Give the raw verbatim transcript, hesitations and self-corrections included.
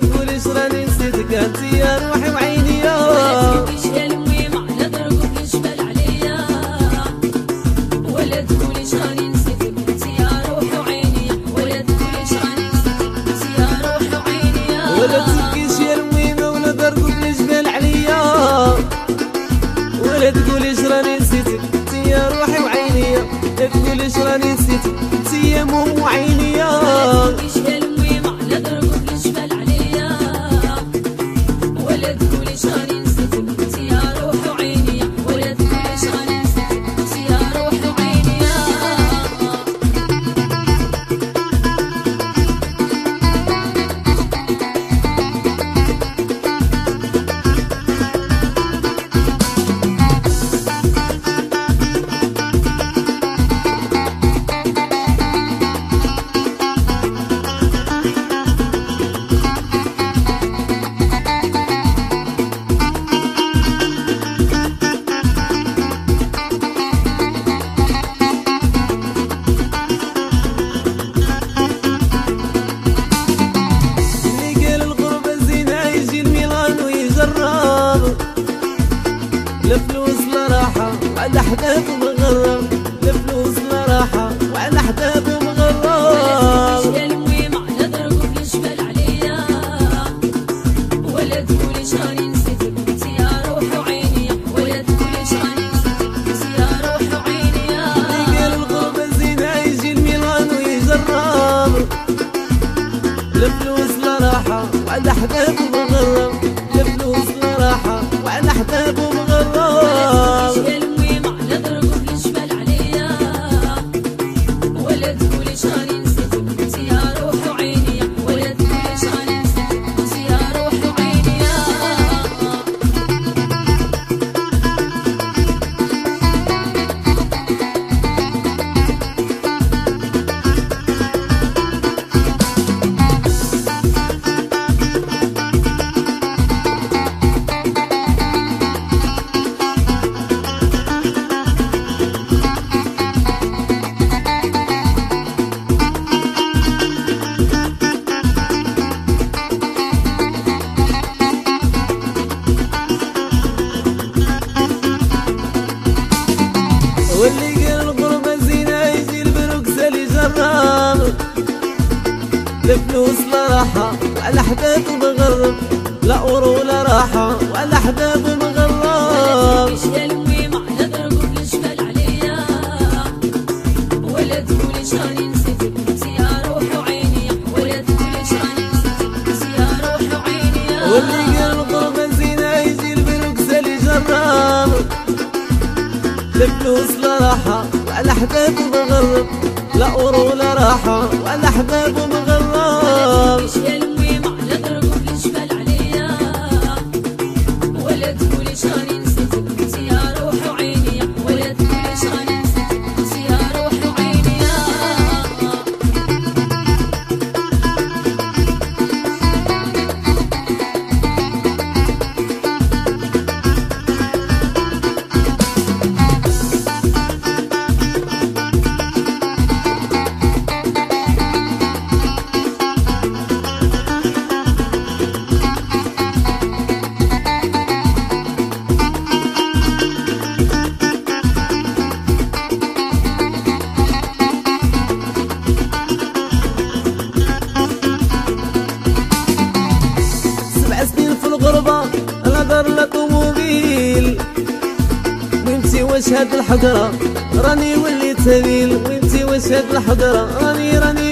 تقوليش راني نسيتك انت يا روحي وعيني يا ولا تقوليش يا الميم على ضربك الجبال عليا ولا تقوليش راني نسيتك انت يا روحي وعيني ولا تقوليش راني نسيتك انت يا روحي وعيني ولا تبكيش يا الميمة ولا ضربك الجبال عليا ولا تقوليش راني نسيتك انت يا روحي وعيني لا تقوليش راني نسيتك انت يا موم وعيني ولا تبكيش يا الميم على ضربك الجبال عليا ولا تقوليش راني نسيتك انت يا روحي وعيني ولا تقوليش راني نسيتك انت يا روحي وعيني لا فلوس لا راحة وعلى أحباب مغرب لا فلوس لا راحة وعلى أحباب مغرب ولا تقوليش يا الميم على ضربك الجبال عليا ولا تقوليش راني نسيتك انت يا روحي وعيني ولا تقوليش راني نسيتك انت يا روحي وعيني اللي قال الغربة زينة يجي الميلان ويجرب لا فلوس لا راحة وعلى أحباب مغرب لا فلوس لا راحة وعلى أحباب مغرب يا الميم على ضربك الجبال عليا ولا تقوليش راني نسيتك انت يا روحي وعيني ولا تقوليش راني نسيتك انت يا روحي وعيني واللي قال الغربة زينة يجي البروكسل يجرب لا فلوس لا راحة وعلى أحباب مغرب لا أورو ولا راحة وعلى أحباب مغرب يا الميم على ضربك الجبال عليا ولا تقوليش راني نسيتك انت يا روحي وعيني ولا تقوليش راني نسيتك انت يا روحي وعيني واللي قال الغربة زينة يجي البروكسل يجرب لا فلوس لا راحة وعلى أحباب مغرب لا أورو ولا راحة وعلى أحباب مغرب يا الميم على ضربك الجبال عليا ولا تقوليش راني نسيتك انت يا روحي وعيني ولا تقوليش راني نسيتك انت يا روحي وعيني الغربة نظر لطوموبيل وانتي واش هاد الحضرة راني وليت هبيل وانتي واش هاد الحضرة راني راني